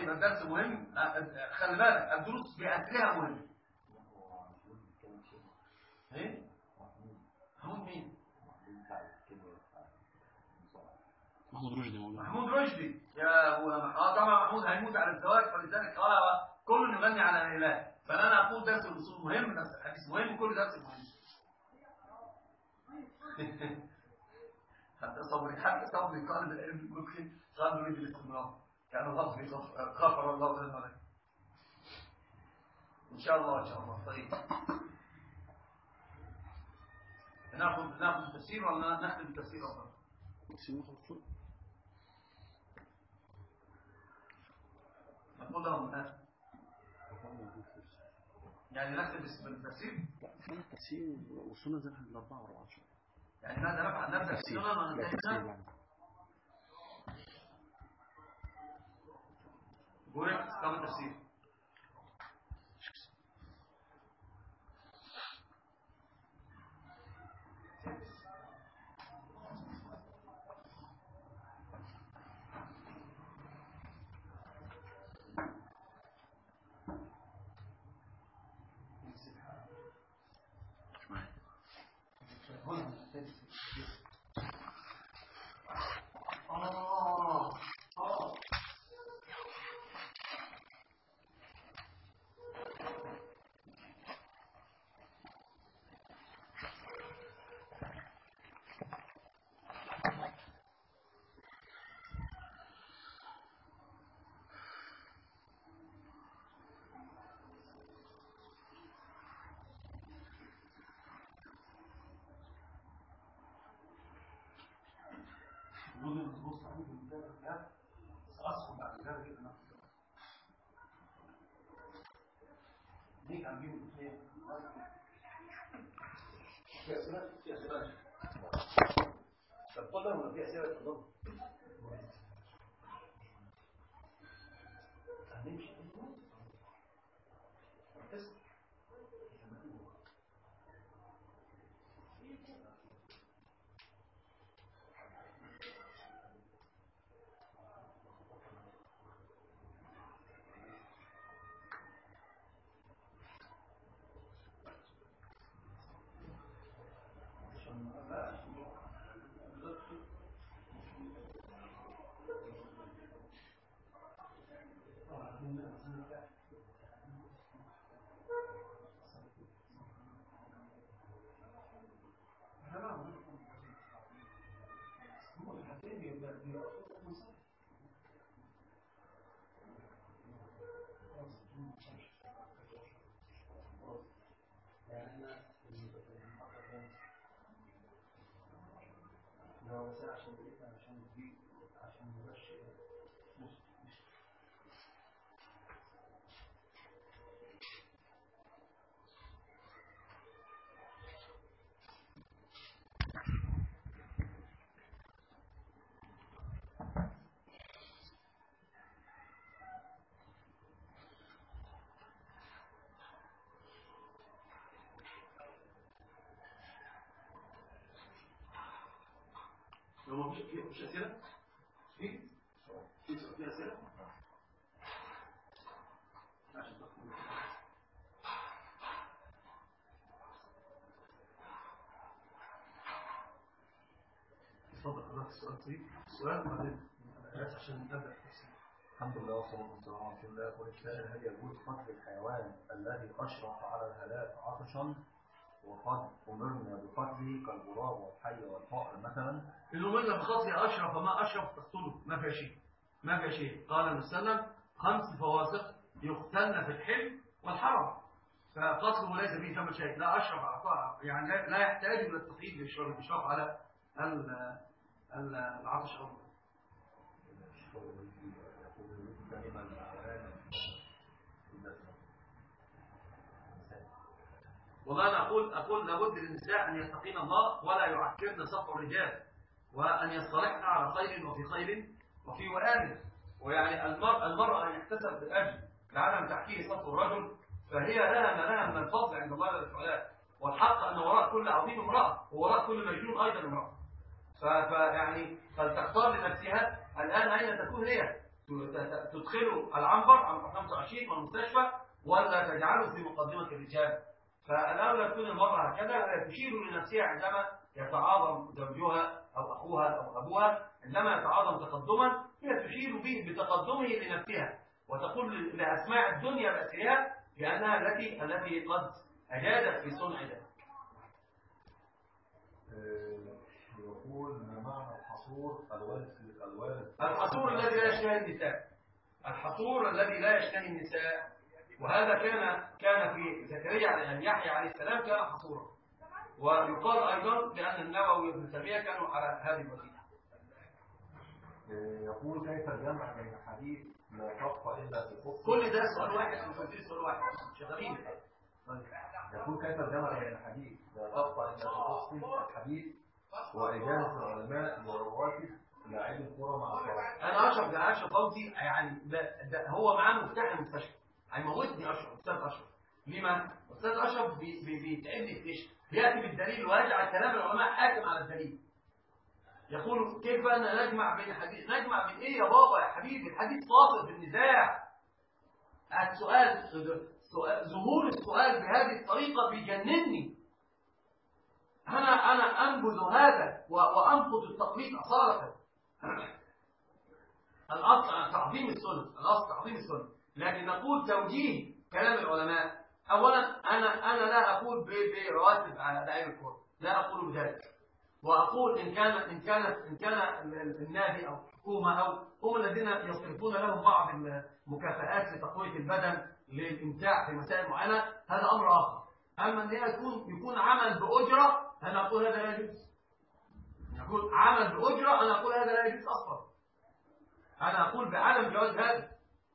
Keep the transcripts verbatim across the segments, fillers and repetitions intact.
يبقى الدرس مهم. خلي بالك الدروس بأسرها مهم. ايه محمود مين؟ محمود رشدي. محمود رشدي يا ابو اه طبعا محمود هيموت على الزواج، فلذلك اه كل يغني على الاله. فانا اقول درس الاصول مهم، درس الحديث مهم، كل درس مهم. حتى صبري حتى صبري قال العلم ممكن قال نريد الاستمرار، كان غفر غفر الله لنا ولكم ان شاء الله ان شاء الله. طيب ناخذ ناخذ التفسير ولا نختم التفسير افضل؟ نقول لهم الآن يعني نختم بالتفسير. لا فهم التفسير وصلنا زي الأربعة وأربعة عشر يعني نبدأ نبدأ نبدأ السنة وننتهي بوريك كم التفسير. بص عليه بالكتاب ده أصعب بعد ذلك كده نفسه ليك عم بيقول ايه في أسئلة في أسئلة طب قول لهم في أسئلة تفضل هنمشي عشان عشان عشان نمشي لو مفيش مفيش أسئلة في في في أسئلة عشان تقول تفضل حضرتك السؤال طيب السؤال بعدين عشان نبدأ التفسير. الحمد لله والصلاة والسلام على رسول الله. والإسلام هل يجوز قتل الحيوان الذي أشرف على الهلاك عطشا وقد أمرنا بقتله كالغراب والحي والفأر مثلا؟ اللي أمرنا بقتله أشرف ما أشرف تقتله ما في شيء ما في شيء. قال النبي صلى الله عليه وسلم خمس فواسق يقتلن في الحل والحرم، فقتله ليس فيه ثمن شيء. لا أشرف يعني لا يحتاج إلى التقييد بالإشراف على العطش أو والله أنا أقول أقول لابد للنساء أن يتقين الله ولا يعكرن صف الرجال، وأن يصطلحن على خير وفي خير وفي وآل. ويعني المرأة المرأة أن يحتسب بالأجر لعدم تحكير صف الرجل، فهي لها ما لها من الفضل عند الله والسعداء. والحق أن وراء كل عظيم امرأة ووراء كل مجنون أيضا امرأة. فيعني فلتختار لنفسها الآن أين تكون هي، تدخل تدخله العنبر عن خمسة وعشرين والمستشفى ولا تجعله في مقدمة الرجال. فالأولى تكون المرأة هكذا تشير لنفسها عندما يتعاظم زوجها أو أخوها أو أبوها، عندما يتعاظم تقدما هي تشير به بتقدمه لنفسها وتقول لأسماع الدنيا بأسرها لأنها التي التي قد أجادت في صنع ذلك. يقول ما معنى الحصور الوارد الوارد الحصور الذي لا يشتهي النساء، الحصور الذي لا يشتهي النساء، وهذا كان كان في زكريا عليه يحيى عليه السلام كان حصورا، ويقال ايضا بان النووي وابن تيميه كانوا على هذه الوسيله. يقول كيف الجمع بين الحديث لا تبقى الا في الخف؟ كل ده سؤال واحد مش قلت سؤال واحد شغالين. يقول كيف الجمع بين الحديث لا تبقى الا في الخف الحديث واجازه العلماء لرواتب لاعبي الكره مع الفرق؟ انا اشرف ده اشرف فوزي يعني ده, ده هو معاه مفتاح المستشفى هيموتني اشرف استاذ اشرف. لما؟ استاذ اشرف بي بي بيتعبني في ايش؟ بياتي بالدليل ويجعل كلام العلماء حاكم على الدليل. يقول كيف أن نجمع بين الحديث؟ نجمع بين إيه يا بابا يا حبيبي؟ الحديث فاصل في النزاع. السؤال سؤال ظهور السؤال بهذه الطريقة بيجنني. أنا أنا أنبذ هذا وأنقض التقليد أصالة. الأصل تعظيم السنة، الأصل تعظيم السنة، لكن نقول توجيه كلام العلماء. أولا أنا أنا لا أقول برواتب على لاعب الكرة، لا أقول بذلك. وأقول إن كان إن كانت إن كان النادي أو الحكومة أو هم الذين يصرفون لهم بعض المكافآت لتقوية البدن للإمتاع في مسائل معينة، هذا أمر آخر. أما أن يكون يكون عمل بأجرة، أنا أقول هذا لا يجوز. يكون عمل بأجرة، أنا أقول هذا لا يجوز أصلا. أنا أقول بعدم جواز هذا.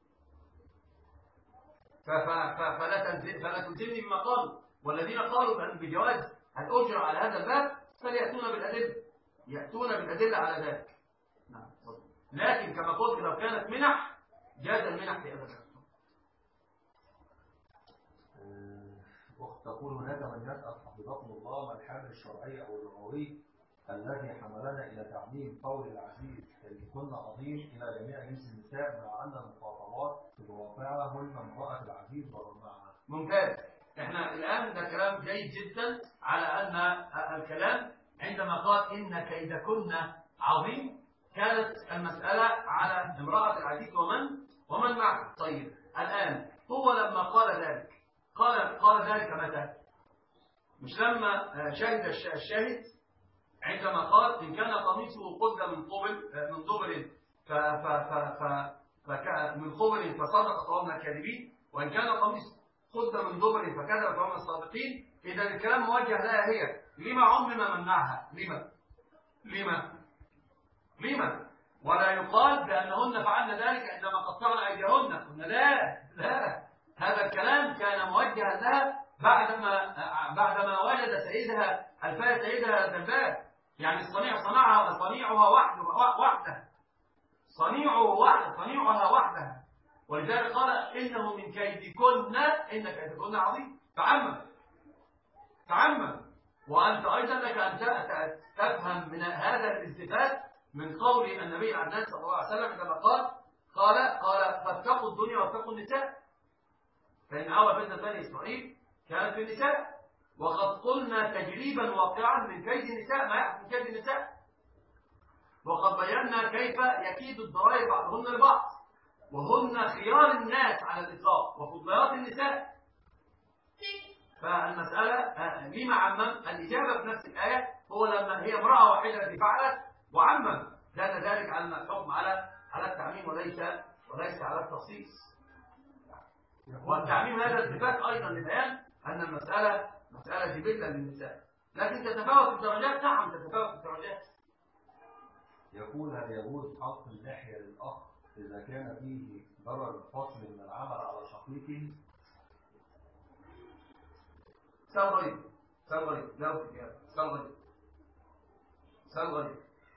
فلا تلزم فلا تلزمني بما قالوا، والذين قالوا بجواز الأجرة على هذا الباب فليأتون بالأدلة، يأتون بالأدلة على ذلك. نعم. لكن كما قلت لو كانت منح جاز المنح في هذا الباب. أخت تقول هناك من يسأل حفظكم الله ما الحامل الشرعي أو اللغوي الذي حملنا إلى تعميم قول العزيز كي كنا عظيم إلى جميع جنس النساء مع أن المخاطبات بواقعهن امرأة العزيز ورماعها. ممتاز. احنا الآن ده كلام جيد جدا على أن الكلام عندما قال إن كيدكن عظيم كانت المسألة على امرأة العزيز ومن ومن معه. طيب الآن هو لما قال ذلك قال قال ذلك متى؟ مش لما شهد الشاهد عندما قال إن كان قميصه قد من قبل من دبر ف ف ف ف من قبل فصدق فهم الكاذبين، وإن كان قميص قد من دبر فكذب فهم الصادقين. إذا الكلام موجه لها هي. لما عمم منعها؟ لما؟ لما؟ لما؟ ولا يقال بأنهن فعلن ذلك عندما قطعن أيديهن. قلنا لا لا، هذا الكلام كان موجها لها بعدما بعدما وجد سيدها الفاء سيدها الدباب. يعني الصنيع صنعها صنيعها وحده وحده صنيعه وحده صنيعها وحدها. ولذلك قال إنه من كيدكن إن كيدكن عظيم. تعمم تعمم. وأنت أيضا لك أن تفهم من هذا الاستفاد من قول النبي العدنان صلى الله عليه وسلم عندما قال قال قال فاتقوا الدنيا واتقوا النساء فإن أول فتنة بني إسرائيل كانت في النساء، وقد قلنا تجريبا واقعا من كيد النساء ما يحصل من كيد النساء، وقد بينا كيف يكيد الضرائب بعضهن لبعض، وهن خيار الناس على الإطلاق وفضليات النساء. فالمسألة لما عمم؟ الإجابة في نفس الآية هو لما هي امرأة واحدة التي فعلت وعمم، دل ذلك على الحكم على على التعميم وليس وليس على التخصيص. والتعميم هذا الاتفاق أيضا لبيان أن المسألة مسألة جبلة للنساء، لكن تتفاوت الدرجات. نعم تتفاوت الدرجات. يقول هل يجوز حق اللحية للأخ إذا كان فيه ضرر الفصل من العمل على شقيقه؟ سؤال غريب سؤال غريب لا سؤال غريب سؤال غريب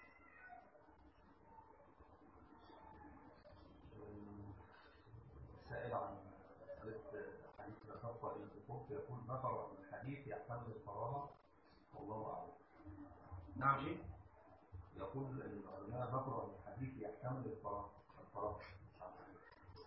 سائل عن حديث لا تبقى إلى الحقوق يقول نفر من الحديث يحتمل الكراهة والله أعلم. نعم شيء يقول العلماء نفر من الحديث يحتمل الكراهة الكراهة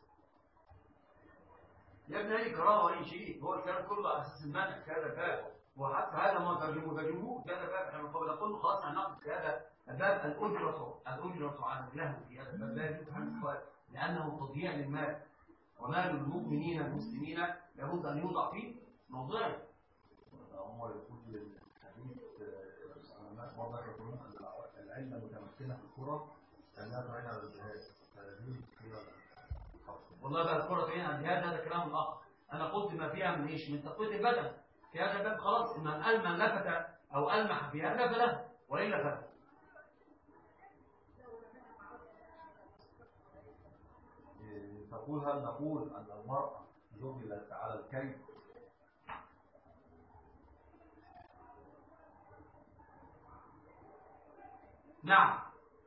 يا ابني اي كرامه واي شيء، هو الكلام كله على اساس المنع في هذا الباب، وحتى هذا ما ترجموه ترجموه في هذا الباب. احنا نقول خلاص هنناقش في هذا الباب الأجرة الأجرة على اللهو في هذا الباب لا يجوز عن الإخوان، لأنه تضييع للمال، ومال المؤمنين المسلمين لابد أن يوضع فيه موضعه. هم يقول للحديث وضع يقولون أن العلم متمكنة في الكرة أنها تعين على الجهاد، فهذه كده والله بقى الكرة تعين على الجهاد هذا كلام آخر. أنا قلت ما فيها من إيش؟ من تقوية البدن في هذا الباب خلاص، إن من لفت أو ألمح في هذا فله وإلا فله. تقول هل نقول أن المرأة جبلت على الكيد؟ نعم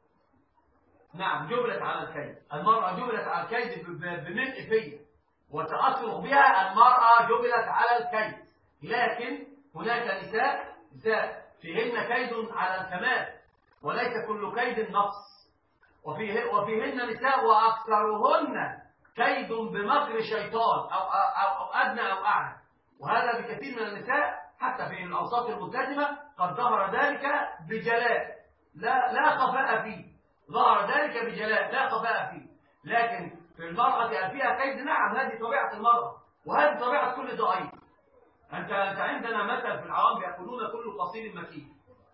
نعم جبلت على الكيد، المرأة جبلت على الكيد بملء فيه وتأثر بها، المرأة جبلت على الكيد، لكن هناك نساء نساء فيهن كيد على الكمال وليس كل كيد نقص، وفيه وفيهن نساء وأكثرهن كيد بمكر شيطان أو, أو, أو أدنى أو أعلى، وهذا بكثير من النساء حتى في الأوساط الملتزمة قد ظهر ذلك بجلاء لا لا خفاء فيه، ظهر ذلك بجلاء لا خفاء فيه. لكن في المرأة فيها كيد، نعم هذه طبيعة المرأة وهذه طبيعة كل ضعيف. أنت أنت عندنا مثل في العرب يقولون كل قصير مكين،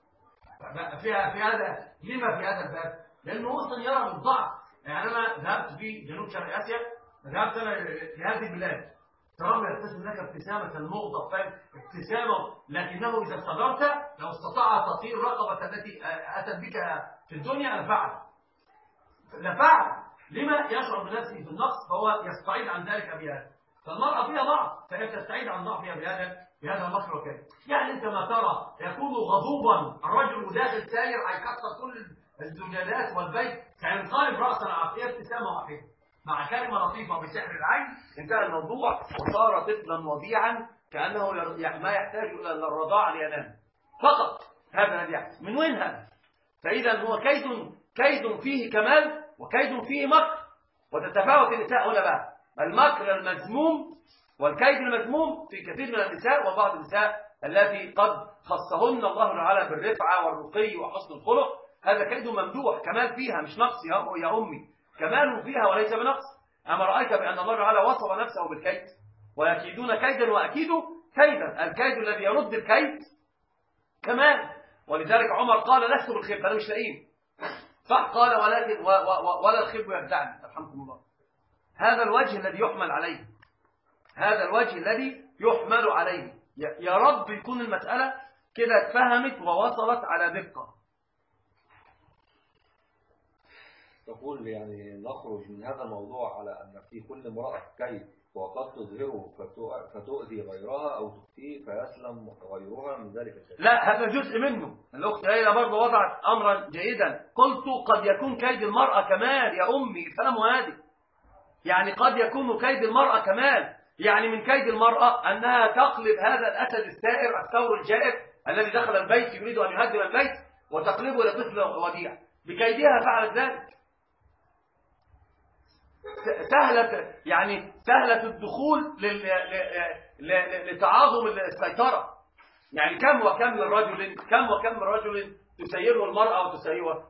فيها في هذا. لما في هذا الباب؟ لأنه أصلا يرى بالضعف. يعني أنا ذهبت في جنوب شرق آسيا، ذهبت أنا لهذه البلاد، ترى يبتسم لك ابتسامة المغضب، فاهم؟ ابتسامة، لكنه إذا استدرت لو استطاع تطير الرقبة التي أتت بك في الدنيا لفعل لفعل لما يشعر بنفسه بالنقص، فهو يستعيد عن ذلك بهذا. فالمرأة فيها ضعف، فهي تستعيد عن ضعفها بهذا بهذا المكر وكذا. يعني أنت ما ترى يكون غضوبا الرجل داخل ساير هيكسر كل الزجاجات والبيت، سينقلب رأسا عافية ابتسامة واحدة مع كلمة لطيفة بسحر العين انتهى الموضوع، وصار طفلا وضيعا كأنه ما يحتاج إلى الرضاعة لينام فقط. هذا الذي يحدث. من وين هذا؟ فإذا هو كيد كيد فيه كمال وكيد فيه مكر، وتتفاوت النساء هنا بقى المكر المذموم والكيد المذموم في كثير من النساء، وبعض النساء التي قد خصهن الله تعالى بالرفعة والرقي وحسن الخلق، هذا كيد ممدوح، كمال فيها مش نقص يا أمي، كمال فيها وليس بنقص. أما رأيت بأن الله تعالى وصف نفسه بالكيد، ويكيدون كيدا وأكيدوا كيدا، الكيد الذي يرد الكيد كمال. ولذلك عمر قال لست بالخيب، أنا مش لاقين صح، قال ولكن و و ولا الخيب يخدعني، رحمكم الله. هذا الوجه الذي يحمل عليه، هذا الوجه الذي يحمل عليه. يا رب يكون المسألة كده اتفهمت ووصلت على دقة. تقول يعني نخرج من هذا الموضوع على أن في كل امرأة كيد وقد تظهره فتؤذي غيرها أو تخفيه فيسلم غيرها من ذلك الكيد. لا، هذا جزء منه. الأخت ليلى برضه وضعت أمرا جيدا، قلت قد يكون كيد المرأة كمال يا أمي، الكلام هادي. يعني قد يكون كيد المرأة كمال، يعني من كيد المرأة أنها تقلب هذا الأسد الثائر الثور الجائر الذي دخل البيت يريد أن يهدم البيت وتقلبه إلى طفل وديع، بكيدها فعلت ذلك. سهلة يعني سهلة الدخول لتعاظم السيطرة. يعني كم وكم من رجل كم وكم من رجل تسيره المرأة وتسيره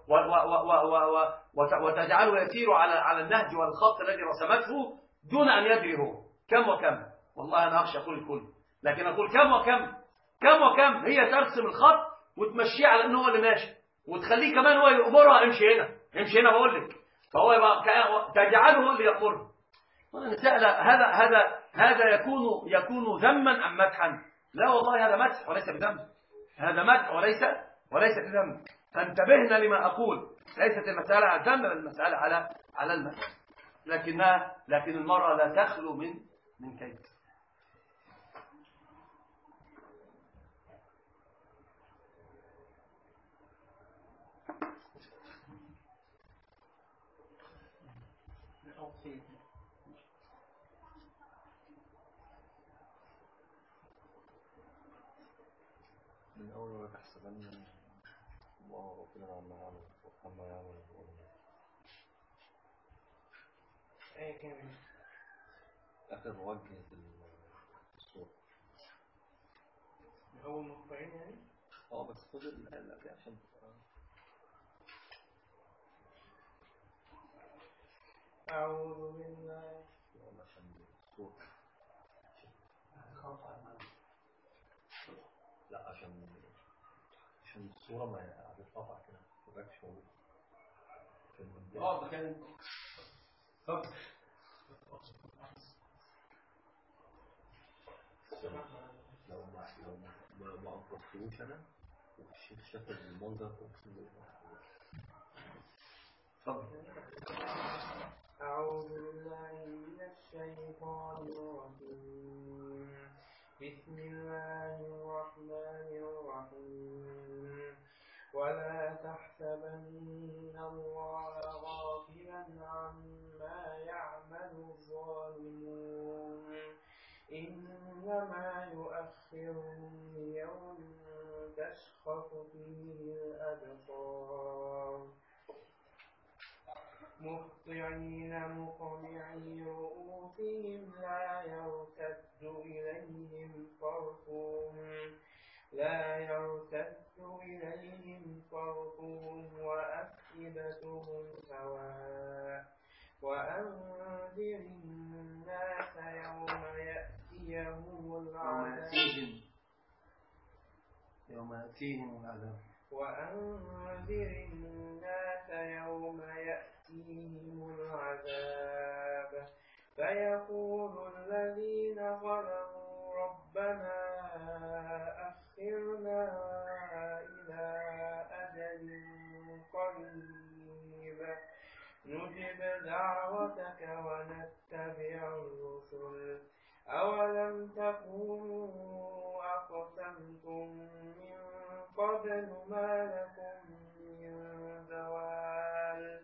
وتجعله يسير على على النهج والخط الذي رسمته دون أن يدري هو كم وكم. والله أنا أخشى أقول الكل، لكن أقول كم وكم كم وكم هي ترسم الخط وتمشيه على أنه هو اللي ماشي، وتخليه كمان هو يأمرها امشي هنا امشي هنا بقول لك، فهو يبقى تجعله اللي يقول. هذا هذا هذا يكون يكون ذما ام مدحا؟ لا والله هذا مدح وليس بذم، هذا مدح وليس وليس بذم. فانتبهنا لما اقول، ليست المساله على الذم، المساله على على المدح. لكنها لكن المرأة لا تخلو من من كيد. من أول ما تحسبن الله غفورا عما يعمل وعما يعمل الظالمون. آية كاملة. آخر موجه الصورة أول مقطعين يعني؟ اه بس خد الآلة دي عشان تبقى أعوذ بالله عشان الصورة لا عشان عشان الصورة ما هتتقطع كده ما تبقاش موجودة اه ده كان طب لو ما لو ما ما أنقذتوش أنا والشيخ شاف المنظر أقسم بالله. اتفضل. أعوذ بالله من الشيطان الرجيم بسم الله الرحمن الرحيم ولا تحسبن الله غافلا عما يعمل الظالمون إنما يؤخرهم ليوم تشخص فيه الأبصار مهطعين مقنعي رؤوسهم لا يرتد إليهم طرفهم لا يرتد إليهم طرفهم وأفئدتهم سواء وأنذر الناس يوم يأتيهم العذاب يوم يأتيهم العذاب وأنذر الناس يوم يأتيهم العذاب فيقول الذين ظلموا ربنا أخرنا إلى أجل قريب نجب دعوتك ونتبع الرسل أولم تكونوا أقسمتم من قبل ما لكم من زوال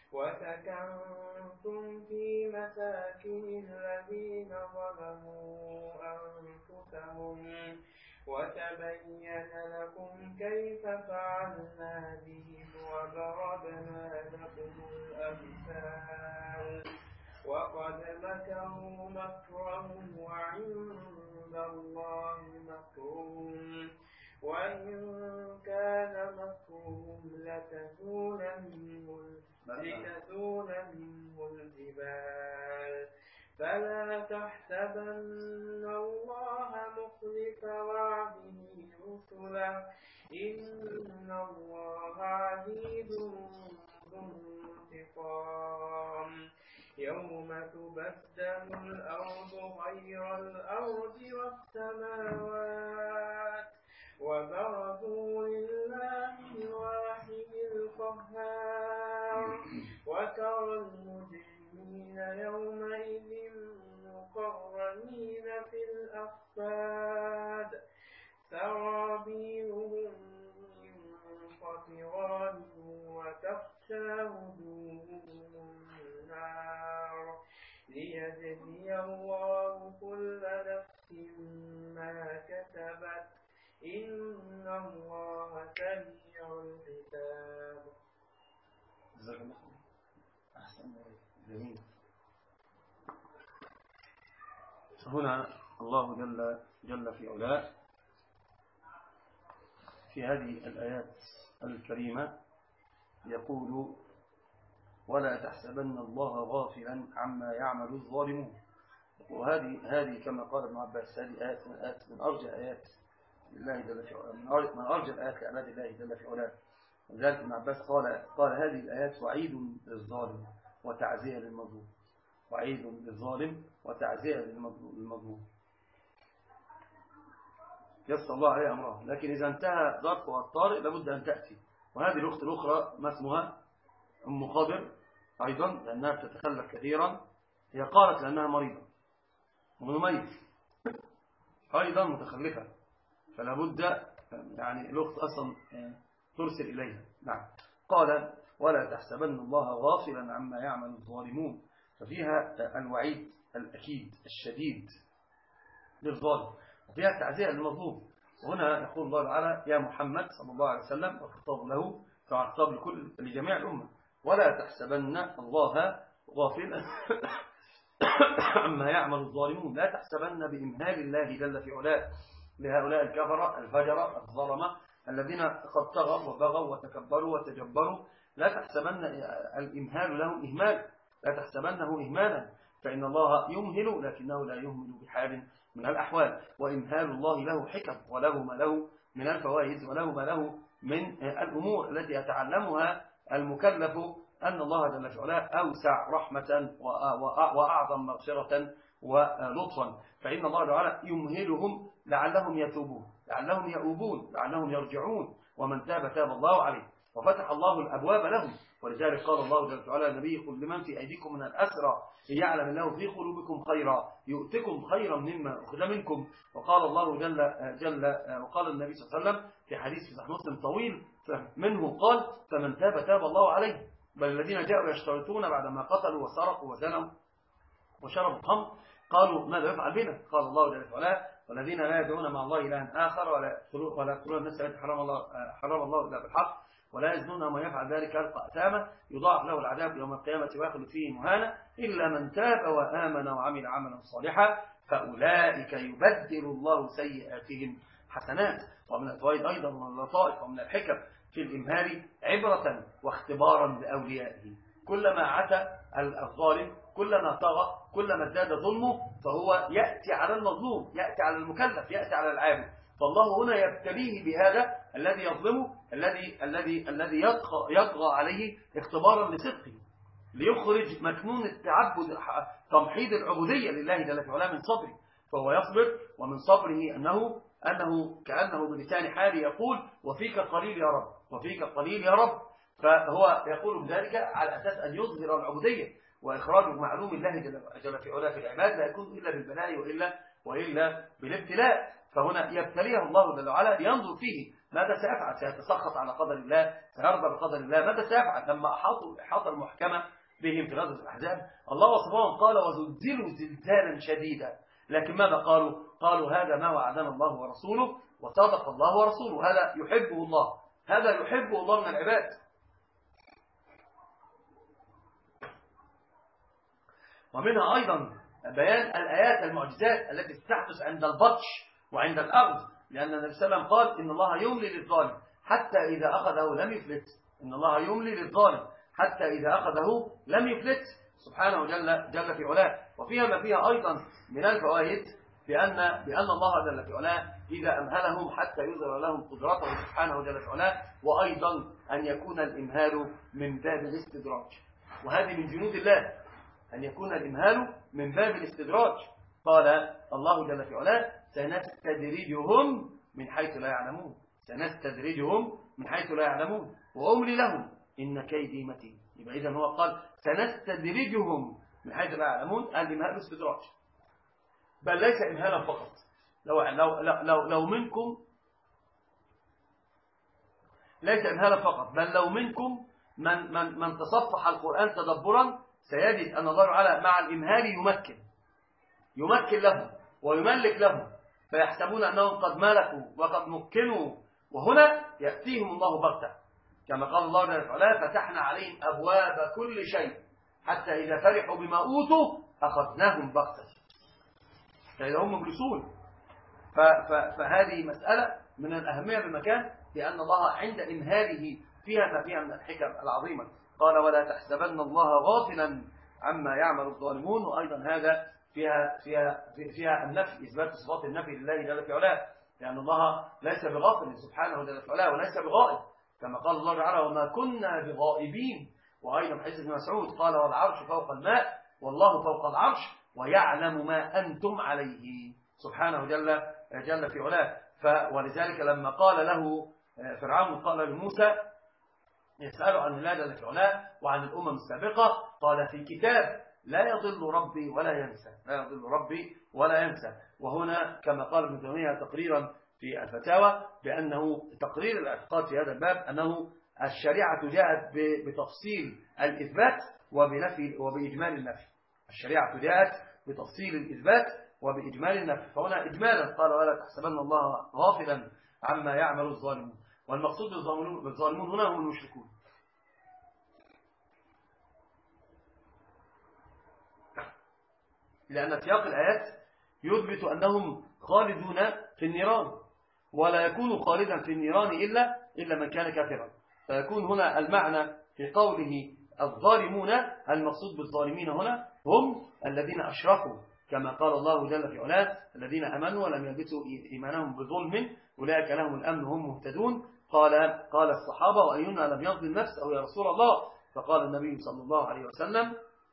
وسكنتم في مساكن الذين ظلموا أنفسهم وتبين لكم كيف فعلنا بهم وضربنا لكم الأمثال وقد مكروا مكرهم وعند الله مكرهم وإن كان مكرهم لتزول منه لتزول منه الجبال فلا تحسبن الله مخلف وعده رسله إن الله عزيز ذو انتقام يوم تبدل الأرض غير الأرض والسماوات وبرزوا لله الواحد القهار وترى المجرمين يومئذ مقرنين في الأصفاد سرابيلهم من قطران وتخشى وجوههم النار ليجزي الله كل نفس ما كسبت إن الله سريع الحساب. جزاك الله خير. أحسن جميل. هنا الله جل جل في علاه في هذه الآيات الكريمة يقول ولا تحسبن الله غافلا عما يعمل الظالمون. وهذه هذه كما قال ابن عباس هذه آيات من آيات من أرجى آيات الله جل في علاه من أرجى الآيات لعباد الله جل في علاه. ولذلك ابن عباس قال قال هذه الآيات وعيد للظالم وتعزية للمظلوم وعيد للظالم وتعزية للمظلوم يسر الله عليه أمره. لكن إذا انتهى ظرفها الطارئ لابد أن تأتي. وهذه الأخت الأخرى ما اسمها أم خضر أيضا لأنها تتخلف كثيرا هي قالت لأنها مريضة ومميز أيضا متخلفة فلا بد يعني الأخت أصلا ترسل إليها. نعم قال ولا تحسبن الله غافلا عما يعمل الظالمون ففيها الوعيد الأكيد الشديد للظالم وفيها تعزية للمظلوم. وهنا يقول الله تعالى يا محمد صلى الله عليه وسلم والخطاب له فخطاب لكل لجميع الأمة ولا تحسبن الله غافلا عما يعمل الظالمون. لا تحسبن بإمهال الله جل في علاه لهؤلاء الكفرة الفجرة الظلمة الذين قد طغوا وبغوا وتكبروا وتجبروا. لا تحسبن الإمهال لهم إهمال، لا تحسبنه إهمالا، فإن الله يمهل لكنه لا يهمل بحال من الأحوال. وإمهال الله له حكم، وله ما له من الفوائد، وله ما له من الأمور التي يتعلمها المكلف أن الله جل في علاه أوسع رحمة وأعظم مغفرة ولطفا. فإن الله تعالى يمهلهم لعلهم يتوبون، لعلهم يؤوبون، لعلهم يرجعون، ومن تاب تاب الله عليه، وفتح الله الأبواب لهم. ولذلك قال الله جل وعلا النبي: قل لمن في أيديكم من الأسرى إن يعلم الله في قلوبكم خيرا يؤتكم خيرا مما أخذ منكم. وقال الله جل جل وقال النبي صلى الله عليه وسلم في حديث في صحيح مسلم طويل منه قال: فمن تاب تاب الله عليه. بل الذين جاءوا يشترطون بعدما قتلوا وسرقوا وزنوا وشربوا الخمر قالوا: ماذا يفعل بنا؟ قال الله جل وعلا: والذين لا يدعون مع الله إلها آخر ولا ولا يقتلون النفس التي حرم الله حرم الله إلا بالحق ولا يزنون، ومن يفعل ذلك يلقى أثاما يضاعف له العذاب يوم القيامة ويخلد فيه مهانا إلا من تاب وآمن وعمل عملا صالحا فأولئك يبدل الله سيئاتهم حسنات. ومن الفوائد أيضا من اللطائف ومن الحكم في الإمهال عبرة واختبارا لأوليائه. كلما عتى الظالم، كلما طغى، كلما ازداد ظلمه، فهو يأتي على المظلوم، يأتي على المكلف، يأتي على العابد. فالله هنا يبتليه بهذا الذي يظلمه، الذي الذي الذي يطغى يطغى عليه اختبارا لصدقه، ليخرج مكنون التعبد، تمحيض العبودية لله جل وعلا من صبره. فهو يصبر، ومن صبره أنه أنه كأنه بلسان حاله يقول: وفيك قليل يا رب، وفيك قليل يا رب. فهو يقول بذلك على أساس أن يظهر العبودية، وإخراج معلوم الله جل في علاه في العباد لا يكون إلا بالبلاء وإلا وإلا بالابتلاء. فهنا يبتليه الله جل وعلا لينظر فيه ماذا سيفعل، سيتسخط على قدر الله، سيرضى بقدر الله، ماذا سيفعل. لما أحاطوا إحاطة المحكمة بهم في غزوة الأحزاب الله وصفهم قال: وزلزلوا زلزالا شديدا. لكن ماذا قالوا؟ قالوا: هذا ما وعدنا الله ورسوله وصدق الله ورسوله. هذا يحبه الله، هذا يحبه الله من العباد. ومنها أيضا بيان الآيات المعجزات التي تحدث عند البطش وعند الأخذ، لأن النبي صلى الله عليه وسلم قال: إن الله يملي للظالم حتى إذا أخذه لم يفلت. إن الله يملي للظالم حتى إذا أخذه لم يفلت سبحانه جل جل في علاه. وفيها ما فيها أيضا من الفوائد بأن بأن الله جل في علاه إذا أمهلهم حتى يظهر لهم قدرته سبحانه جل في علاه، وأيضا أن يكون الإمهال من باب الاستدراج. وهذه من جنود الله، أن يكون الإمهال من باب الاستدراج. قال الله جل في علاه: سنستدرجهم من حيث لا يعلمون، سنستدرجهم من حيث لا يعلمون وأملي لهم إن كيدي متين. يبقى إذن هو قال سنستدرجهم من حيث لا يعلمون، الإمهال استدراج. بل ليس إمهالا فقط. لو, لو, لو, لو منكم ليس إمهالا فقط، بل لو منكم من, من, من تصفح القرآن تدبرا سيجد أن الله تعالى مع الإمهال يمكن يمكن لهم ويملك لهم، فيحسبون أنهم قد ملكوا وقد مكنوا، وهنا يأتيهم الله بغتة كما قال الله جل وعلا: فتحنا عليهم أبواب كل شيء حتى إذا فرحوا بما أوتوا أخذناهم بغتة، فإذا هم مبلسون. فهذه مسألة من الأهمية بمكان، لأن الله عند إمهاله فيها ما فيها من الحكم العظيمة. قال: ولا تحسبن الله غافلا عما يعمل الظالمون. وأيضا هذا فيها فيها فيها النفي، إثبات صفات النفي لله جل وعلا، لأن الله ليس بغافل سبحانه جل وعلا وليس بغائب، كما قال الله تعالى: وما كنا بغائبين. وأيضا حديث ابن مسعود قال: والعرش فوق الماء والله فوق العرش ويعلم ما أنتم عليه سبحانه جل جل في علاه. ولذلك لما قال له فرعون قال لموسى يسأله عن الله جل في علاه وعن الأمم السابقة، قال: في كتاب لا يضل ربي ولا ينسى، لا يضل ربي ولا ينسى. وهنا كما قال ابن تيمية تقريرا في الفتاوى بأنه تقرير الاعتقاد في هذا الباب أنه الشريعة جاءت بتفصيل الإثبات وبنفي وبإجمال النفي. الشريعة جاءت بتفصيل الإثبات وبإجمال النفي، فهنا إجمالا قال: ولا تحسبن الله غافلا عما يعمل الظالمون. والمقصود بالظالمون هنا هم المشركون. لأن سياق الآيات يثبت أنهم خالدون في النيران، ولا يكون خالدا في النيران إلا إلا من كان كافرا. فيكون هنا المعنى في قوله الظالمون، المقصود بالظالمين هنا هم الذين أشركوا، كما قال الله جل في علاه الذين أمنوا ولم يلبسوا إيمانهم بظلم أولئك لهم الأمن هم مهتدون. قال قال الصحابة وأينا لم يظلم نفسه يا رسول الله؟ فقال النبي صلى الله عليه وسلم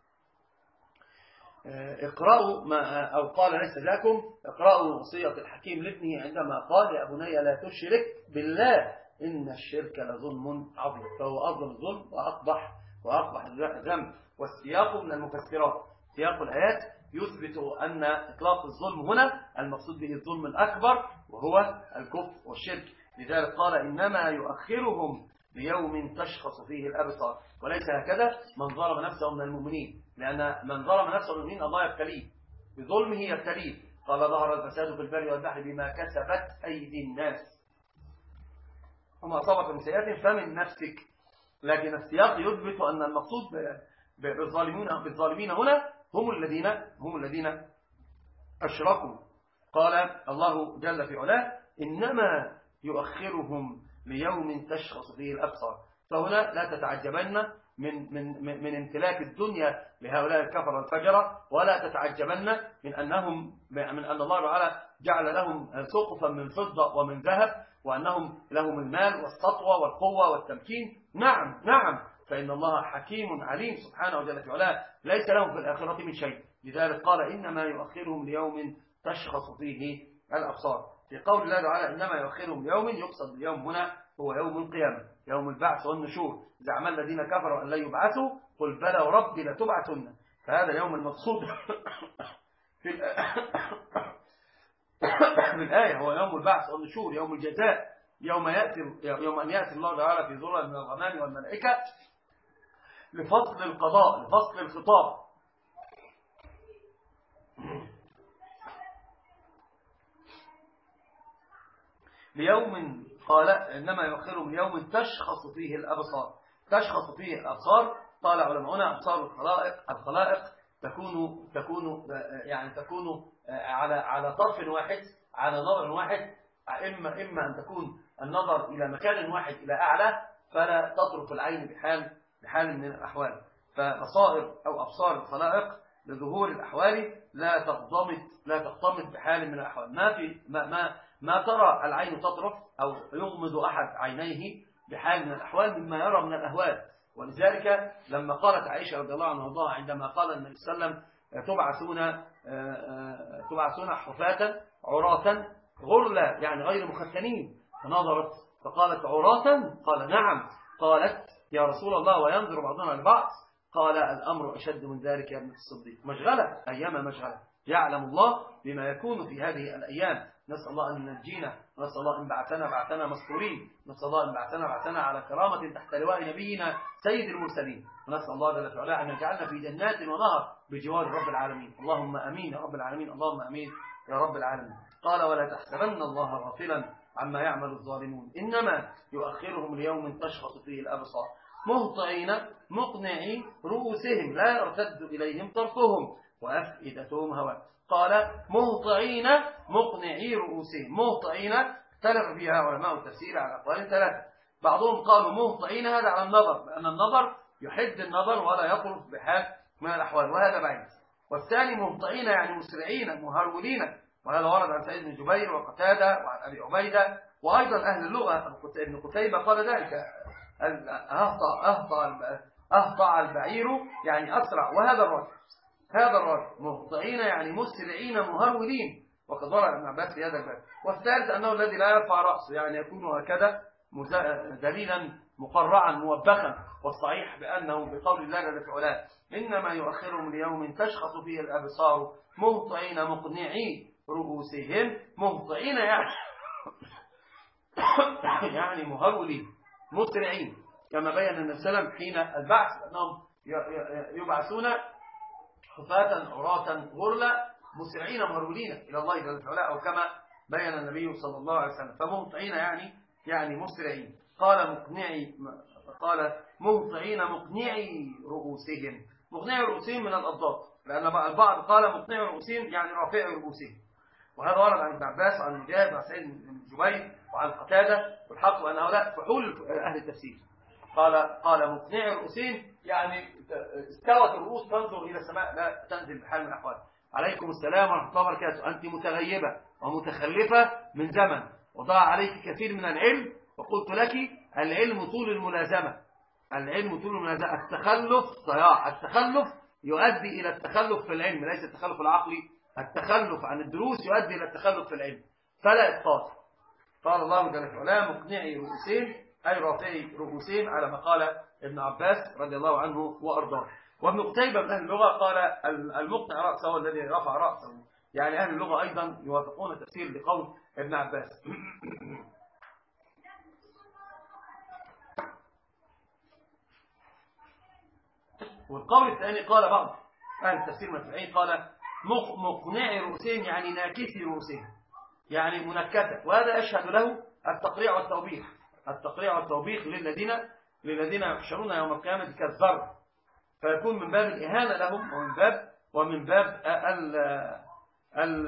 اقرأوا ما أو قال ليس لكم اقرأوا وصية الحكيم لابنه عندما قال يا بني لا تشرك بالله إن الشرك لظلم عظيم. فهو أظلم الظلم وأقبح وأقبح الذنب. والسياق من المفسرات، سياق الآيات يثبت أن إطلاق الظلم هنا المقصود به الظلم الأكبر وهو الكفر والشرك. لذلك قال إنما يؤخرهم ليوم تشخص فيه الأبصار، وليس هكذا من ظلم نفسه من المؤمنين، لأن من ظلم نفسه من المؤمنين الله يبتليه بظلمه، يبتليه. قال ظهر الفساد في البر والبحر بما كسبت أيدي الناس وما أصابك من سيئات فمن نفسك. لكن السياق يثبت أن المقصود بالظالمين بالظالمين هنا هم الذين هم الذين أشركوا. قال الله جل في علاه إنما يؤخرهم ليوم تشخص فيه الأبصار. فهنا لا تتعجبن من من من امتلاك الدنيا لهؤلاء الكفر والفجرة، ولا تتعجبن من أنهم من أن الله تعالى جعل لهم سقفا من فضة ومن ذهب، وأنهم لهم المال والسطوة والقوة والتمكين. نعم نعم فإن الله حكيم عليم سبحانه وجل في علاه، ليس لهم في الآخرة من شيء. لذلك قال إنما يؤخرهم ليوم تشخص فيه الأبصار. في قول الله تعالى إنما يؤخرهم ليوم، يقصد اليوم هنا هو يوم القيامة، يوم البعث والنشور. زعم الذين كفروا أن لا يبعثوا قل بلى وربي لتبعثن. فهذا اليوم المقصود في في الآية هو يوم البعث والنشور، يوم الجزاء، يوم يأتي يوم أن يأتي الله تعالى في ذرة من الغمام والملائكة لفصل القضاء، لفصل الخطاب. ليوم قال إنما يؤخرهم ليوم تشخص فيه الأبصار. تشخص فيه الأبصار قال علماؤنا أبصار الخلائق الخلائق تكون تكون يعني تكون على على طرف واحد، على نظر واحد. إما إما أن تكون النظر إلى مكان واحد إلى أعلى، فلا تطرف العين بحال بحال من الأحوال. فبصائر أو أبصار الخلائق لظهور الأحوال لا تغضمت لا تغضمت بحال من الأحوال. ما في ما ما ما ترى العين تطرف أو يغمض أحد عينيه بحال من الأحوال مما يرى من الأهوال. ولذلك لما قالت عائشة رضي الله عنها وارضاها عندما قال النبي صلى الله عليه وسلم تبعثون تبعثون حفاة عراة غرلا، يعني غير مختنين، فنظرت فقالت عراة؟ قال نعم. قالت يا رسول الله وينظر بعضنا لبعض؟ قال الأمر أشد من ذلك يا ابن الصديق. مشغلة، أيام مشغلة، يعلم الله بما يكون في هذه الأيام. نسأل الله أن ينجينا، نسأل الله أن بعثنا بعثنا مستورين، نسأل الله أن بعثنا بعثنا على كرامة تحت لواء نبينا سيد المرسلين، ونسأل الله جل وعلا أن يجعلنا في جنات ونهر بجوار رب العالمين. اللهم أمين يا رب العالمين، اللهم أمين يا رب العالمين. قال ولا تحسبن الله غافلا عما يعمل الظالمون إنما يؤخرهم ليوم تشخص فيه الأبصار مهطعين مقنعي رؤوسهم لا يرتد إليهم طرفهم وأفئدتهم هواء. قال مهطعين مقنعي رؤوسهم. مهطعين اختلف فيها علماء التفسير على أقوال ثلاثة. بعضهم قالوا مهطعين هذا على النظر، لأن النظر يحد النظر ولا يطرف بحال من الأحوال، وهذا بعيد. والثاني مهطعين يعني مسرعين مهرولين، وهذا ورد عن سعيد بن جبير وقتادة وعن أبي عبيدة وأيضا أهل اللغة. ابن قتيبة قال ذلك أهطع, أهطع, أهطع البعير يعني أسرع، وهذا الرجل هذا الرجل مهطعين يعني مسرعين مهرولين، وقد ورد ابن عباس في هذا الباب. والثالث أنه الذي لا يرفع رأسه، يعني يكون هكذا دليلا مقرعا موبخا. والصحيح بأنه بقول الله جل وعلا إنما يؤخرهم ليوم تشخص فيه الأبصار مهطعين مقنعي رؤوسهم. مهطعين يعني يعني مهرولين مسرعين، كما بين النبي صلى الله عليه وسلم حين البعث أنهم يبعثون حفاة عراة غرلا مسرعين مهرولين إلى الله جل وعلا، أو كما بين النبي صلى الله عليه وسلم. فمهطعين يعني يعني مسرعين. قال مقنعي قال مهطعين مقنعي رؤوسهم. مقنعي رؤوسهم من الأضداد، لأن البعض قال مقنعي رؤوسهم يعني رافعي رؤوسهم، وهذا ورد عن ابن عباس وعن مجاهد وعن سعيد بن جبير وعن قتادة، والحق أن هؤلاء فحول أهل التفسير. قال قال مقنعي رؤوسهم يعني استوت الرؤوس تنظر إلى السماء لا تنزل بحال من الأحوال. عليكم السلام ورحمة الله وبركاته، أنت متغيبة ومتخلفة من زمن وضاع عليك كثير من العلم، وقلت لك العلم طول الملازمة، العلم طول الملازمة، التخلف ضياع، التخلف يؤدي إلى التخلف في العلم، ليس التخلف العقلي، التخلف عن الدروس يؤدي إلى التخلف في العلم، فلا إسقاط. قال الله جل وعلا مقنعي رؤوسهم أي رافعي رؤوسهم، على ما قال ابن عباس رضي الله عنه وأرضاه. وابن قتيبة من أهل اللغة قال المقنع رأسه هو الذي رفع رأسه، يعني أهل اللغة أيضا يوافقون تفسير لقول ابن عباس. والقول الثاني قال بعض أهل التفسير المتبعين قال مقنعي رؤوسهم يعني ناكسي رؤوسهم، يعني منكسة، وهذا يشهد له التقريع والتوبيخ، التقريع والتوبيخ للذين للذين يحشرون يوم القيامة كالذر، فيكون من باب الإهانة لهم ومن باب ومن باب ال ال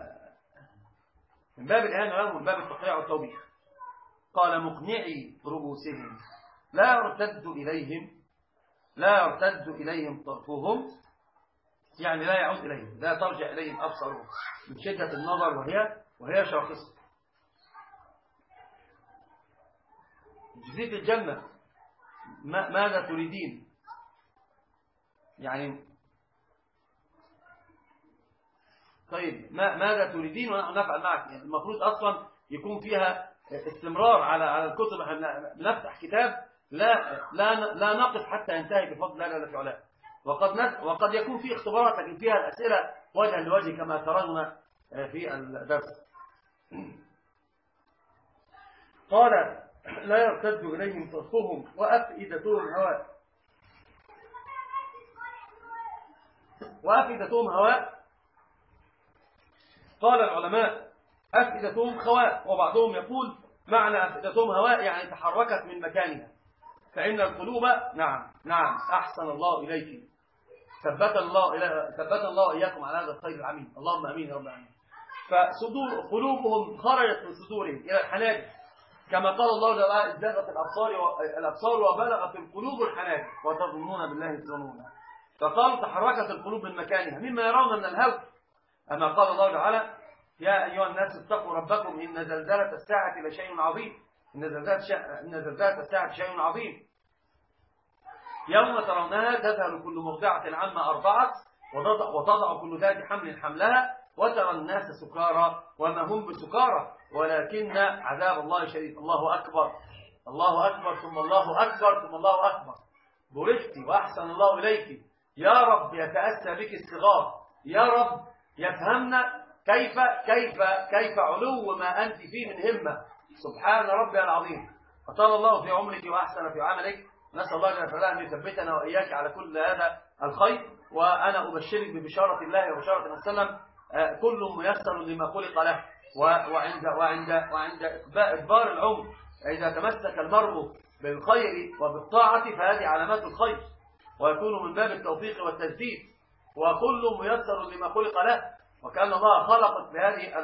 من باب الإهانة لهم ومن باب التقريع والتوبيخ. قال مقنعي رؤوسهم لا يرتد إليهم لا يرتد إليهم طرفهم، يعني لا يعود إليهم، لا ترجع إليهم أبصارهم من شدة النظر وهي وهي شاخصة. جزيت الجنة ماذا تريدين؟ يعني طيب ما ماذا تريدين ونحن نفعل معك؟ يعني المفروض أصلا يكون فيها استمرار على على الكتب، نفتح كتاب لا لا لا نقف حتى ينتهي بفضل الله جل وعلا، وقد وقد يكون في اختبارات لكن فيها الأسئلة وجها لوجه كما ترون في الدرس. قال لا يرتد إليهم طرفهم وأفئدتهم هواء، وأفئدتهم هواء. قال العلماء أفئدتهم خواء، وبعضهم يقول معنى أفئدتهم هواء يعني تحركت من مكانها، فإن القلوب نعم نعم أحسن الله إليك، ثبت الله إلى ثبت الله إياكم على هذا الخير العميم، اللهم أمين يا رب العالمين. فصدور قلوبهم خرجت من صدورهم إلى الحناجر، كما قال الله تعالى ازدادت الأبصار الأبصار وبلغت القلوب الحناجر وتظنون بالله الظنون. فقالوا تحركت القلوب من مكانها مما يرون من الهول، أما قال الله تعالى يا أيها الناس اتقوا ربكم إن زلزلة الساعة لشيء عظيم، إن زلزلة إن زلزلة الساعة شيء عظيم، يوم ترونها تذهل كل مرضعة عما أرضعت وتضع كل ذات حمل حملها وترى الناس سكارى وما هم بسكارى ولكن عذاب الله شديد. الله أكبر الله أكبر ثم الله أكبر ثم الله أكبر. بوركتي وأحسن الله إليك يا رب، يتأسى بك الصغار، يا رب يفهمنا كيف كيف كيف علو ما أنت فيه من همة. سبحان ربي العظيم. أطال الله في عمرك وأحسن في عملك. نسأل الله جل وعلا أن يثبتنا وإياك على كل هذا الخير. وأنا أبشرك ببشارة الله وبشارة النبي صلى الله عليه وسلم، كل ميسر لما خلق له. وعند وعند وعند إدبار العمر إذا تمسك المرء بالخير وبالطاعة فهذه علامات الخير، ويكون من باب التوفيق والتسديد، وكل ميسر لما خلق له. وكأن الله خلق بهذه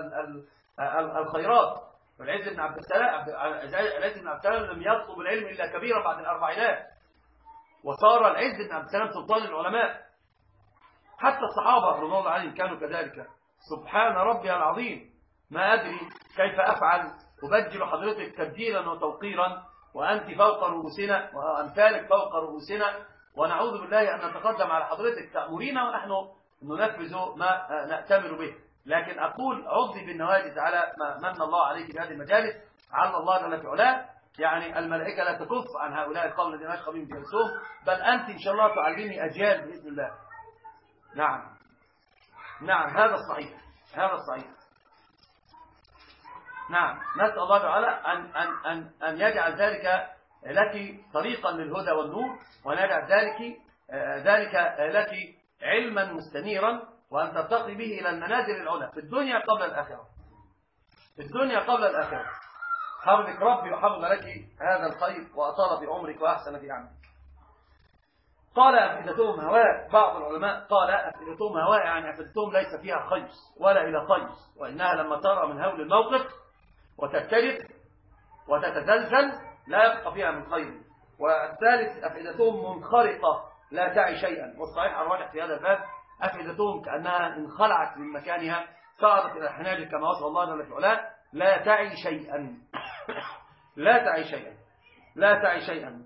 الخيرات. العز بن عبد السلام العز بن عبد السلام لم يطلب العلم إلا كبيرا بعد الأربعينات، وصار العز بن عبد السلام سلطان العلماء. حتى الصحابة رضي الله عنهم كانوا كذلك. سبحان ربي العظيم. ما أدري كيف أفعل، أبجل حضرتك تبجيلا وتوقيرا وأنت فوق رؤوسنا وأمثالك فوق رؤوسنا، ونعوذ بالله أن نتقدم على حضرتك تأمرينا ونحن ننفذ ما نأتمر به. لكن أقول عضي بالنواجذ على ما من الله عليك بهذه المجالس، على الله جل في علاه. يعني الملائكة لا تكف عن هؤلاء القوم الذين أشقى بهم جلسوهم، بل أنت إن شاء الله تعلمي أجيال بإذن الله. نعم نعم هذا الصحيح هذا الصحيح. نعم نسأل الله تعالى أن, أن, أن, أن يجعل ذلك لك طريقا للهدى والنور، وأن يجعل ذلك ذلك لك علما مستنيرا، وأن ترتقي به إلى المنازل العلى في الدنيا قبل الآخرة، في الدنيا قبل الآخرة. حفظك ربي وحفظ لك هذا الخير وأطال في عمرك وأحسن في عملك. قال أفئدتهم هواء. بعض العلماء قال أفئدتهم هواء يعني أفئدتهم ليس فيها خير ولا إلى خير، وإنها لما ترى من هول الموقف وتبتلد وتتزلزل لا يبقى فيها من خير. والثالث أفئدتهم منخرطة لا تعي شيئا، والصحيح الراجح في هذا الباب أفئدتهم كأنها انخلعت من مكانها صعدت إلى الحناجر كما وصف الله جل وعلا، لا تعي شيئا لا تعي شيئا لا تعي شيئا.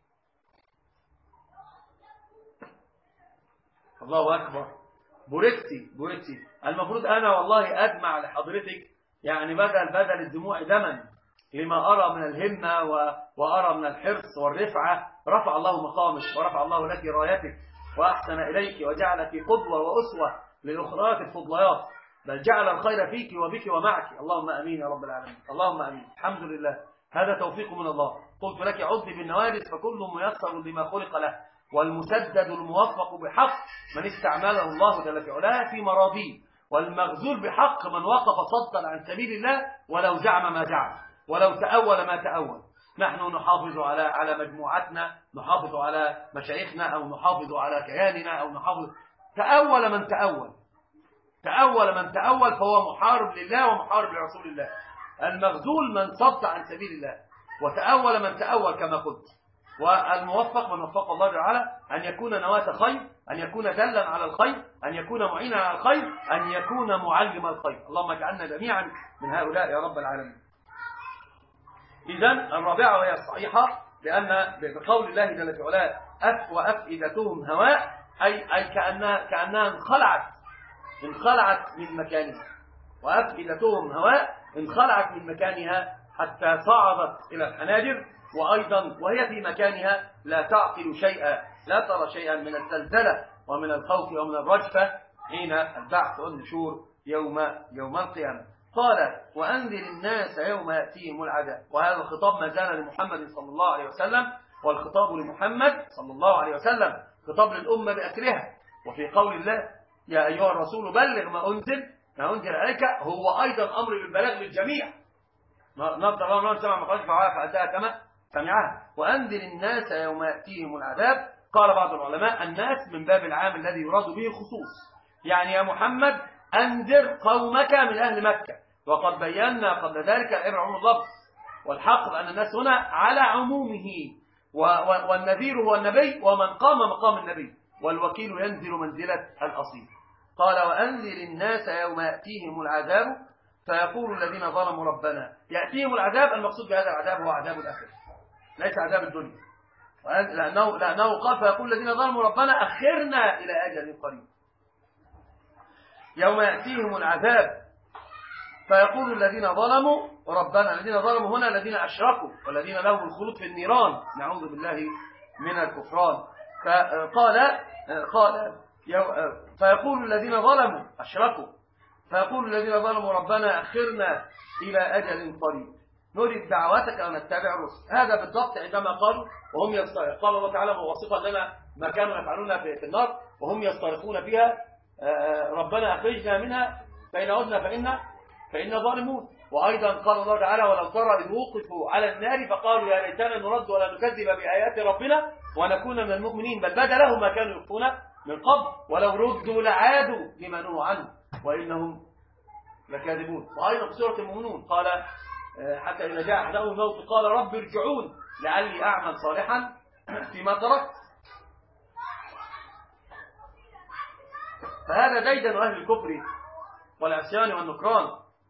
الله أكبر. بوركتي بوركتي المفروض أنا والله أدمع لحضرتك يعني بدل بدل الدموع دما لما أرى من الهمة وأرى من الحرص والرفعة. رفع الله مقامك ورفع الله لك رايتك وأحسن إليك وجعلك قدوة وأسوة للأخرات الفضليات، بل جعل الخير فيك وبك ومعك. اللهم أمين يا رب العالمين. اللهم أمين. الحمد لله، هذا توفيق من الله. قلت لك عذي بالنوارث فكل ميسر لما خلق له، والمسدد الموفق بحق من استعمله الله جل وعلا في مراضيه، والمغزول بحق من وقف صدا عن سبيل الله ولو زعم ما زعم ولو تأول ما تأول. نحن نحافظ على على مجموعتنا، نحافظ على مشايخنا، أو نحافظ على كياننا، أو نحافظ. تأول من تأول تأول من تأول فهو محارب لله ومحارب لرسول الله. المغزول من صد عن سبيل الله، وتأول من تأول كما قلت. والموفق من وفق الله تعالى أن يكون نواة خير، أن يكون دلا على الخير، أن يكون معينا على الخير، أن يكون معلم الخير. اللهم اجعلنا جميعا من هؤلاء يا رب العالمين. إذن الرابعة وهي الصحيحة، لأن بقول الله جل وعلا أف وأفئدتهم هواء، أي أي كأنها كأنها انخلعت انخلعت من مكانها، وأفئدتهم هواء انخلعت من مكانها حتى صعدت إلى الحناجر، وأيضا وهي في مكانها لا تعقل شيئا، لا ترى شيئا من الزلزلة ومن الخوف ومن الرجفة حين البعث والنشور يوم يوم القيامة. قال وأنذر الناس يوم يأتيهم العذاب. وهذا الخطاب ما زال لمحمد صلى الله عليه وسلم، والخطاب لمحمد صلى الله عليه وسلم خطاب للأمة بأسرها. وفي قول الله يا أيها الرسول بلغ ما أنزل ما أنزل عليك، هو أيضا أمر بالبلاغ للجميع. نظر الله سمع مقالة فعلها فأداها كما سمعها. وأنذر الناس يوم يأتيهم العذاب. قال بعض العلماء الناس من باب العام الذي يراد به الخصوص، يعني يا محمد أنذر قومك من أهل مكة. وقد بينا قبل ذلك العبرة اللفظ، والحق أن الناس هنا على عمومه، والنذير هو النبي ومن قام مقام النبي، والوكيل ينزل منزلة الأصيل. قال وأنذر الناس يوم يأتيهم العذاب فيقول الذين ظلموا ربنا. يأتيهم العذاب، المقصود بهذا العذاب هو عذاب الآخرة ليس عذاب الدنيا، لأنه, لأنه قال فيقول الذين ظلموا ربنا أخرنا إلى أجل قريب. يوم يأتيهم العذاب فيقول الذين ظلموا ربنا، الذين ظلموا هنا الذين أشركوا والذين لهم الخلود في النيران، نعوذ بالله من الكفران. فقال قال فيقول الذين ظلموا أشركوا فيقول الذين ظلموا ربنا أخرنا إلى أجل قريب نريد دعواتك ونتبع الرسل. هذا بالضبط عندما قالوا وهم يصطرخون، قال الله تعالى موصفا لنا ما كانوا يفعلون في النار وهم يصطرخون فيها ربنا أخرجنا منها فإن عدنا فإن فإن ظالمون. وأيضا قال الله تعالى ولو ترى إذ وقفوا على النار فقالوا يا ليتنا نرد ولا نكذب بآيات ربنا ونكون من المؤمنين بل بدا لهم ما كانوا يخفون من قبل ولو ردوا لعادوا لما نهوا عنه وإنهم لكاذبون. وأيضا في سورة المؤمنون قال حتى إذا جاء أحدهم الموت قال رب ارجعون لعلي أعمل صالحا فيما تركت. فهذا ديدن أهل الكفر والعصيان والنكران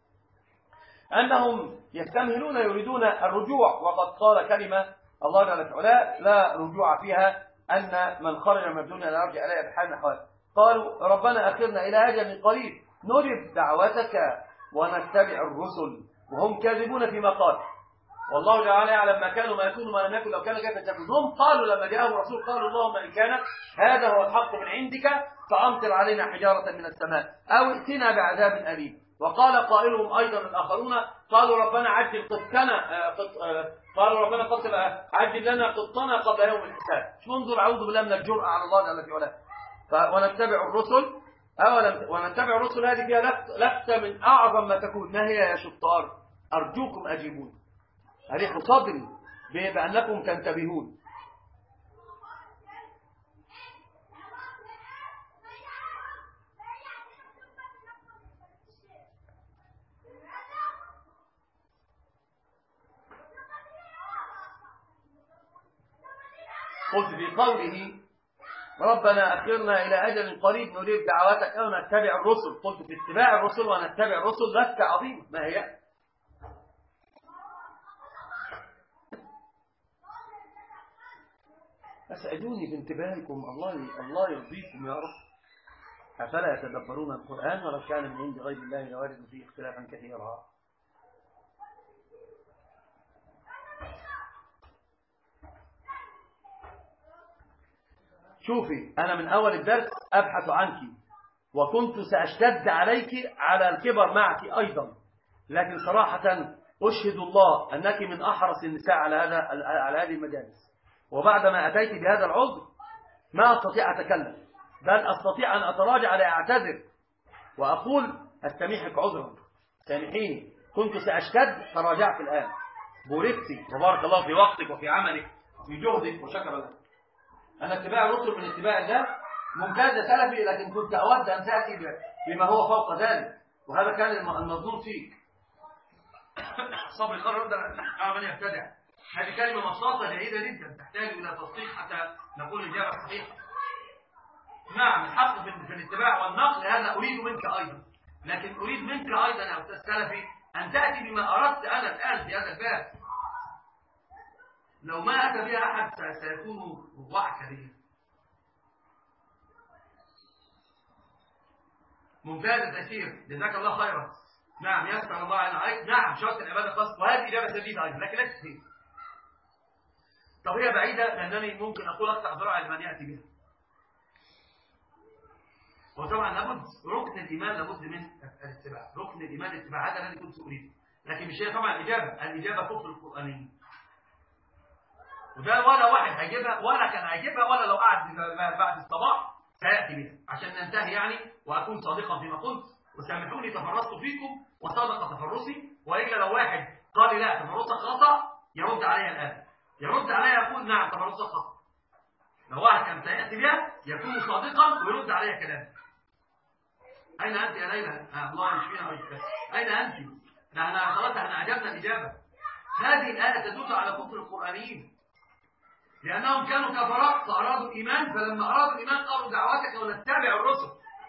أنهم يستمهلون يريدون الرجوع، وقد قال كلمة الله جل وعلا لا رجوع فيها أن من خرج من الدنيا لا يرجع إليها بحال من الأحوال. قالوا ربنا أخرنا إلى أجل قريب نجب دعوتك ونتبع الرسل وهم كاذبون فيما قال. والله تعالى يعلم ما كانوا ما يكونوا ما لم يكن لو كان كيف تكون. هم قالوا لما جاءهم الرسول قالوا اللهم إن كان هذا هو الحق من عندك فأمطر علينا حجارة من السماء أو ائتنا بعذاب أليم. وقال قائلهم أيضا الآخرون قالوا ربنا عجل قطنا قالوا ربنا قتل عجل لنا قطنا قبل يوم الحساب. منظر أعوذ بالله من الجرأة على الله جل وعلا. ونتبع الرسل أولا ونتبع الرسل هذه فيها لفتة من أعظم ما تكون. ما هي يا شطار؟ أرجوكم أجيبون أريح صدري بأنكم تنتبهون. قلت في قوله ربنا أخرنا إلى أجل قريب نجيب دعواتك أو نتبع الرسل، قلت في اتباع الرسل ونتبع الرسل لفتة عظيمة. ما هي؟ أسعدوني بانتباهكم، الله الله يرضيكم يا رب. أفلا يتدبرون القرآن ولو كان من عند غير الله لوارد فيه اختلافا كثيرا. شوفي، أنا من أول الدرس أبحث عنك وكنت سأشتد عليك على الكبر معك أيضا، لكن صراحة أشهد الله أنك من أحرص النساء على هذا على هذه المجالس، وبعدما أتيت بهذا العذر ما أستطيع أتكلم، بل أستطيع أن أتراجع لأعتذر وأقول أستميحك عذرا، سامحيني، كنت سأشتد تراجعت الآن. بوركتي وبارك الله في وقتك وفي عملك وفي جهدك وشكر لك. أنا اتباع الرسل من اتباع الله ممتاز سلفي، لكن كنت أود أن تأتي بما هو فوق ذلك، وهذا كان المظنون فيك. صبر القرار ده من يبتدع، هذه كلمة مصاصة جيدة جدا تحتاج إلى تصديق حتى نقول الإجابة صحيحة. نعم الحق في الاتباع والنقل هذا أريد منك أيضا، لكن أريد منك أيضا يا أستاذ سلفي أن تأتي بما أردت أنا الآن في هذا الباب. لو ما أتى بها أحد سيكون وضعك به. ممتاز التأثير، جزاك الله خيرا. نعم يسر الله عليك. نعم شرط العبادة خاص، وهذه إجابة سديدة أيضا، لكن لا تفهم. طب هي بعيدة لأنني ممكن أقول أقطع ذراع لمن يأتي بها. وطبعا لابد ركن الإيمان لابد من الاتباع، ركن الإيمان الاتباع، هذا الذي كنت أريده، لكن مش هي طبعا الإجابة، الإجابة كفر القرآنية. وده ولا واحد هيجيبها ولا كان هيجيبها ولا لو قعد بعد الصباح سيأتي بها عشان ننتهي يعني، وأكون صادقا فيما قلت، وسامحوني تفرست فيكم وصادق تفرسي، وإلا لو واحد قال لا تفرسك خطأ يرد علي الآن، يرد علي يقول نعم تفرسك خطأ. لو واحد كان سيأتي بها يكون صادقا ويرد علي كلام. أين أنت يا ليلى؟ آه الله يشفينا ويشفيك. أين أنت؟ نحن خلاص احنا أعجبنا الإجابة. هذه الآية تدل على كفر القرآنيين، لأنهم كانوا كفراء فأرادوا الإيمان، فلما أرادوا الإيمان قالوا دعواتك ونتبع الرسل،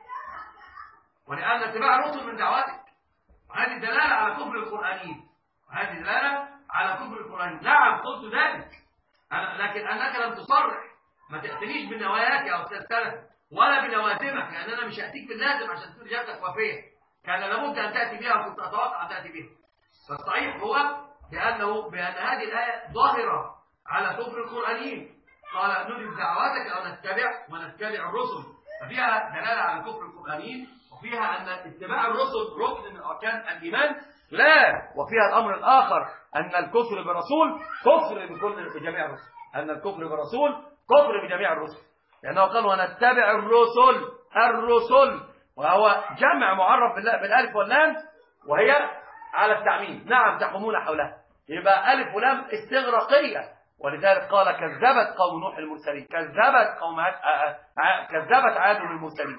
ولأن اتباع الرسل من دعواتك. وهذه دلالة على كفر القرآنيين، وهذه دلالة على كفر القرآنيين. نعم قلت ذلك، لكن أنك لم تصرح، ما تأتنيش بنواياك يا أستاذ سلف ولا بلوازمك، لأن أنا مش هأتيك باللازم عشان تقول إجابتك وافية، كان لابد أن تأتي بها وكنت أتوقع أن تأتي بها. فالصحيح هو بأنه بأن هذه الآية ظاهرة على كفر القرآنيين. قال نجب دعواتك أو نتبع ونتبع الرسل، ففيها دلالة على كفر القرآنيين، وفيها أن اتباع الرسل ركن من أركان الإيمان. لا، وفيها الأمر الآخر أن الكفر برسول كفر بكل بجميع الرسل، أن الكفر برسول كفر بجميع الرسل، لأنه قال ونتبع الرسل، الرسل وهو جمع معرف بالألف واللام وهي على التعميم. نعم تقومون حولها، يبقى ألف ولام استغراقية، ولذلك قال كذبت قوم نوح المرسلين، كذبت قوم عاد كذبت عاد المرسلين.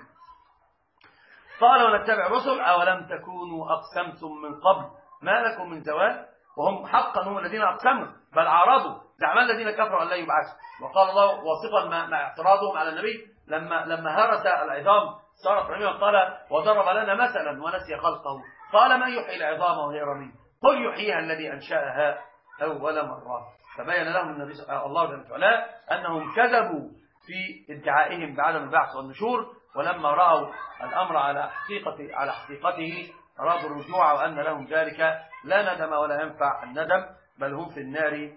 قال ونتبع الرسل أولم تكونوا أقسمتم من قبل ما لكم من زوال، وهم حقا هم الذين أقسموا بل عارضوا زعم الذين كفروا أن لا يبعثوا. وقال الله واصفا مع اعتراضهم على النبي لما لما هرس العظام صارت رميما، قال وضرب لنا مثلا ونسي خلقه، قال من يحيي العظام وهي رميم، قل يحييها الذي أنشأها أول مرة. فبين لهم النبي الله جل وعلا أنهم كذبوا في ادعائهم بعدم البعث والنشور، ولما رأوا الأمر على حقيقته على حقيقته أرادوا الرجوع، وأن لهم ذلك لا ندم ولا ينفع الندم، بل هم في النار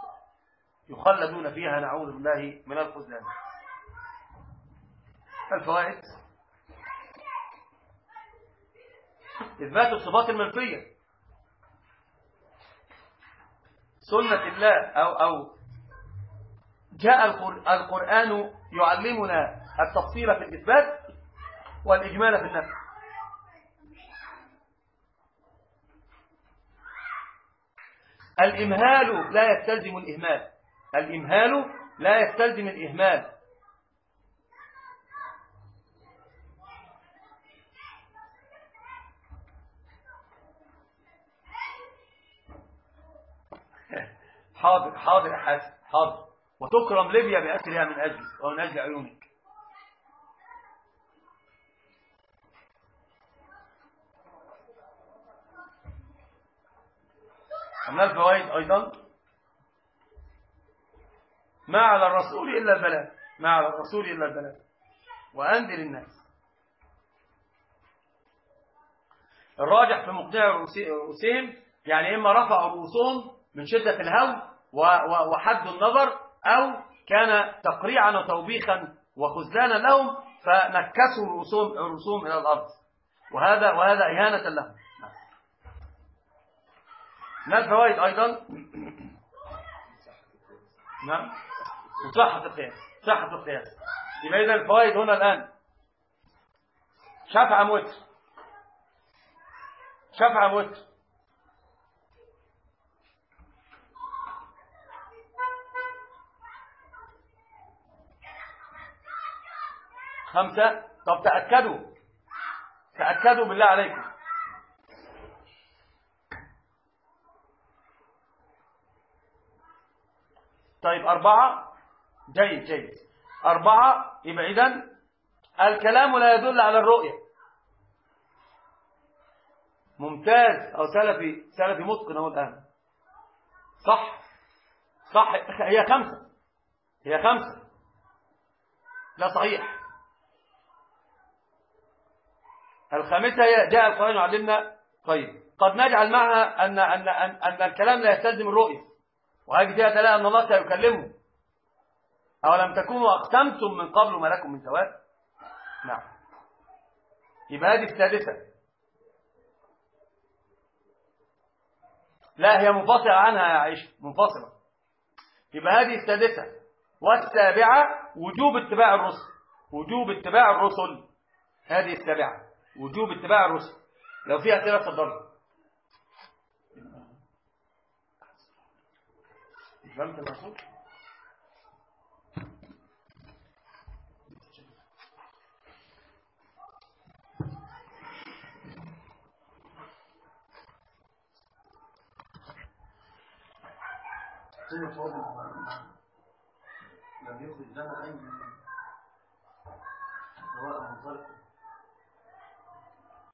يخلدون فيها نعوذ بالله من الخذلان. الفوائد: إثبات الصفات المنفية، سنة الله أو أو جاء القرآن يعلمنا التفصيل في الإثبات والإجمال في النفي. الإمهال لا يستلزم الإهمال، الإمهال لا يستلزم الإهمال. حاضر حاضر يا حسن حاضر. وتكرم ليبيا بأسرها من أجلك ومن أجل عيونك. من الفوائد أيضا ما على الرسول إلا البلاغ، ما على الرسول إلا البلاغ وأنذر الناس. الراجح في مقنع رؤوسهم يعني إما رفعوا رؤوسهم من شدة الهول وحد النظر، أو كان تقريعا وتوبيخا وخذلانا لهم فنكسوا رؤوسهم رؤوسهم إلى الأرض، وهذا وهذا إهانة لهم. من الفوائد أيضا نعم وصحة القياس، صحة القياس. يبقى إذا الفوائد هنا الآن شفع موتر، شفع موتر، خمسة. طب تأكدوا تأكدوا بالله عليكم، طيب أربعة. جيد جيد أربعة. يبقى إذن الكلام لا يدل على الرؤية. ممتاز. أو سلفي سلفي متقن أهو الآن. صح صح. هي خمسة، هي خمسة. لا صحيح. الخامسة هي جاء القرآن يعلمنا. طيب قد نجعل معها أن أن أن, أن الكلام لا يستلزم الرؤية، وهذه فيها دلالة أن الله سيكلمه. أولم تكونوا أقسمتم من قبل ما لكم من زوال. نعم. يبقى هذه السادسة. لا هي منفصلة عنها يا عائشة، منفصلة. يبقى هذه السادسة. والسابعة وجوب اتباع الرسل، وجوب اتباع الرسل. هذه السابعة وجوب اتباع الرسل. لو فيها أسئلة تفضلوا. فهمت المقصود؟ سنة فاضل لم يخرج لنا أي سواء منطلق